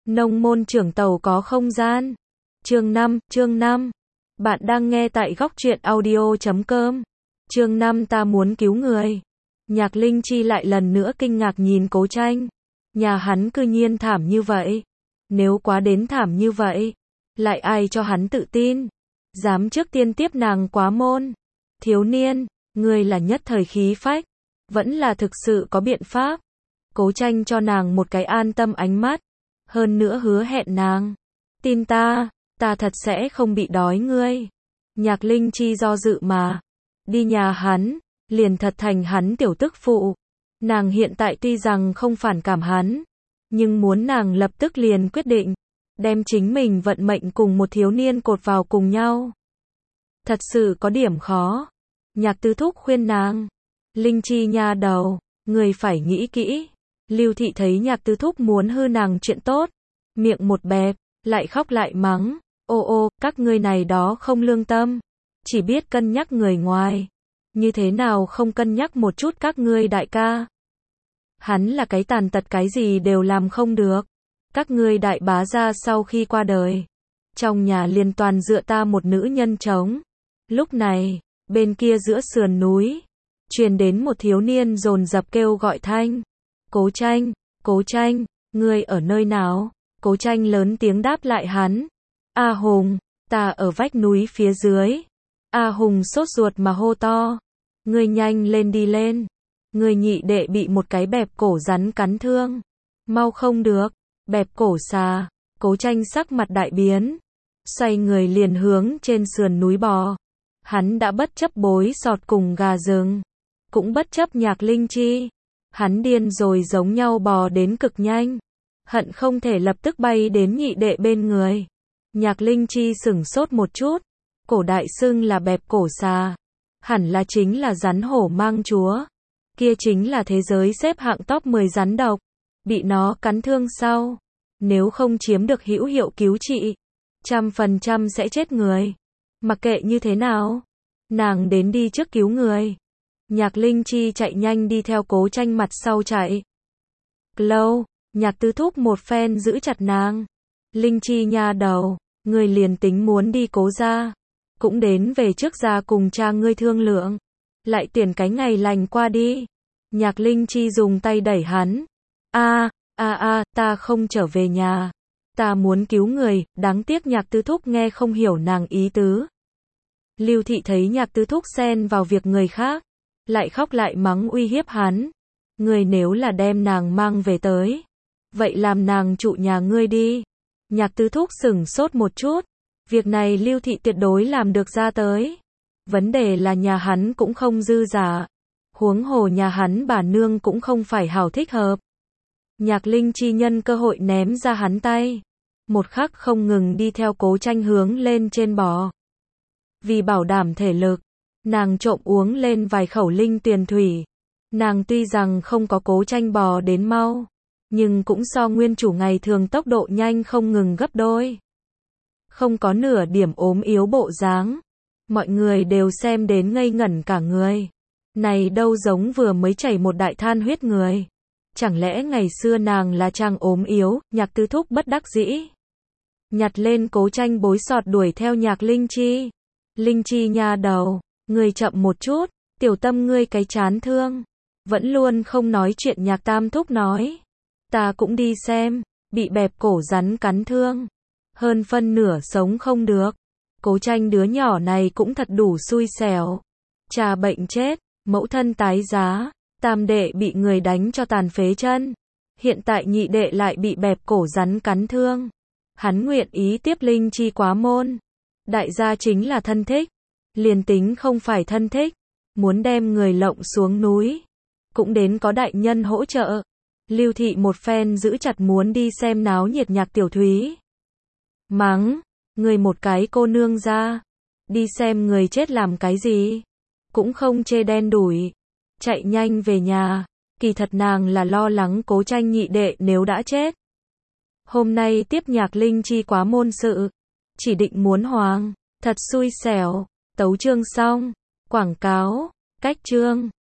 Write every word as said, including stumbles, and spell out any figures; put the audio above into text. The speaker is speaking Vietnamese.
Nông môn trưởng tàu có không gian. Chương năm, chương năm. Bạn đang nghe tại góc truyện audio chấm com. Chương năm ta muốn cứu người. Nhạc Linh Chi lại lần nữa kinh ngạc nhìn Cố Tranh. Nhà hắn cư nhiên thảm như vậy. Nếu quá đến thảm như vậy, lại ai cho hắn tự tin? Dám trước tiên tiếp nàng quá môn. Thiếu niên, ngươi là nhất thời khí phách, vẫn là thực sự có biện pháp. Cố Tranh cho nàng một cái an tâm ánh mắt, hơn nữa hứa hẹn nàng, tin ta, ta thật sẽ không bị đói ngươi. Nhạc Linh Chi do dự mà, đi nhà hắn, liền thật thành hắn tiểu tức phụ. Nàng hiện tại tuy rằng không phản cảm hắn, nhưng muốn nàng lập tức liền quyết định, đem chính mình vận mệnh cùng một thiếu niên cột vào cùng nhau. Thật sự có điểm khó. Nhạc Tứ Thúc khuyên nàng, Linh Chi nha đầu, người phải nghĩ kỹ. Lưu Thị thấy Nhạc Tứ Thúc muốn hư nàng chuyện tốt, miệng một bẹp, lại khóc lại mắng, ô ô, các ngươi này đó không lương tâm, chỉ biết cân nhắc người ngoài, như thế nào không cân nhắc một chút các ngươi đại ca. Hắn là cái tàn tật, cái gì đều làm không được. Các ngươi đại bá gia sau khi qua đời, trong nhà liền toàn dựa ta một nữ nhân trống. Lúc này, bên kia giữa sườn núi, truyền đến một thiếu niên dồn dập kêu gọi thanh. Cố Tranh, Cố Tranh, ngươi ở nơi nào? Cố Tranh lớn tiếng đáp lại hắn. A Hùng, ta ở vách núi phía dưới. A Hùng sốt ruột mà hô to. Ngươi nhanh lên đi lên. Ngươi nhị đệ bị một cái bẹp cổ rắn cắn thương. Mau không được, bẹp cổ xà. Cố Tranh sắc mặt đại biến, xoay người liền hướng trên sườn núi bò. Hắn đã bất chấp bối sọt cùng gà rừng, cũng bất chấp Nhạc Linh Chi. Hắn điên rồi giống nhau bò đến cực nhanh, hận không thể lập tức bay đến nhị đệ bên người. Nhạc Linh Chi sửng sốt một chút, cổ đại xưng là bẹp cổ xà, hẳn là chính là rắn hổ mang chúa. Kia chính là thế giới xếp hạng top mười rắn độc, bị nó cắn thương sau, nếu không chiếm được hữu hiệu cứu trị, trăm phần trăm sẽ chết người. Mặc kệ như thế nào, nàng đến đi trước cứu người. Nhạc Linh Chi chạy nhanh đi theo Cố Tranh mặt sau chạy. Lâu, Nhạc Tứ Thúc một phen giữ chặt nàng. Linh Chi nha đầu, người liền tính muốn đi Cố gia, cũng đến về trước gia cùng cha ngươi thương lượng, lại tuyển cái ngày lành qua đi. Nhạc Linh Chi dùng tay đẩy hắn. A, a a, ta không trở về nhà. Ta muốn cứu người, đáng tiếc Nhạc Tứ Thúc nghe không hiểu nàng ý tứ. Lưu Thị thấy Nhạc Tứ Thúc xen vào việc người khác, lại khóc lại mắng uy hiếp hắn. Ngươi nếu là đem nàng mang về tới, vậy làm nàng trụ nhà ngươi đi. Nhạc Tứ Thúc sửng sốt một chút, việc này Lưu Thị tuyệt đối làm được ra tới. Vấn đề là nhà hắn cũng không dư giả, huống hồ nhà hắn bà nương cũng không phải hảo thích hợp. Nhạc Linh Chi nhân cơ hội ném ra hắn tay, một khắc không ngừng đi theo Cố Tranh hướng lên trên bò. Vì bảo đảm thể lực, nàng trộm uống lên vài khẩu linh tuyền thủy. Nàng tuy rằng không có Cố Tranh bò đến mau, nhưng cũng so nguyên chủ ngày thường tốc độ nhanh không ngừng gấp đôi. Không có nửa điểm ốm yếu bộ dáng. Mọi người đều xem đến ngây ngẩn cả người. Này đâu giống vừa mới chảy một đại than huyết người. Chẳng lẽ ngày xưa nàng là trang ốm yếu? Nhạc Tứ Thúc bất đắc dĩ nhặt lên Cố Tranh bối sọt đuổi theo Nhạc Linh Chi. Linh Chi nha đầu, ngươi chậm một chút, tiểu tâm ngươi cái chán thương. Vẫn luôn không nói chuyện Nhạc Tam Thúc nói. Ta cũng đi xem, bị bẹp cổ rắn cắn thương, hơn phân nửa sống không được. Cố Tranh đứa nhỏ này cũng thật đủ xui xẻo. Cha bệnh chết, mẫu thân tái giá, tam đệ bị người đánh cho tàn phế chân. Hiện tại nhị đệ lại bị bẹp cổ rắn cắn thương. Hắn nguyện ý tiếp Linh Chi quá môn. Đại gia chính là thân thích. Liền tính không phải thân thích, muốn đem người lộng xuống núi, cũng đến có đại nhân hỗ trợ. Lưu Thị một phen giữ chặt muốn đi xem náo nhiệt Nhạc Tiểu Thúy. Mắng, người một cái cô nương ra, đi xem người chết làm cái gì, cũng không chê đen đủi, chạy nhanh về nhà. Kỳ thật nàng là lo lắng Cố Tranh nhị đệ nếu đã chết. Hôm nay tiếp Nhạc Linh Chi quá môn sự, chỉ định muốn hoàng, thật xui xẻo. Tấu chương xong, quảng cáo, cách chương.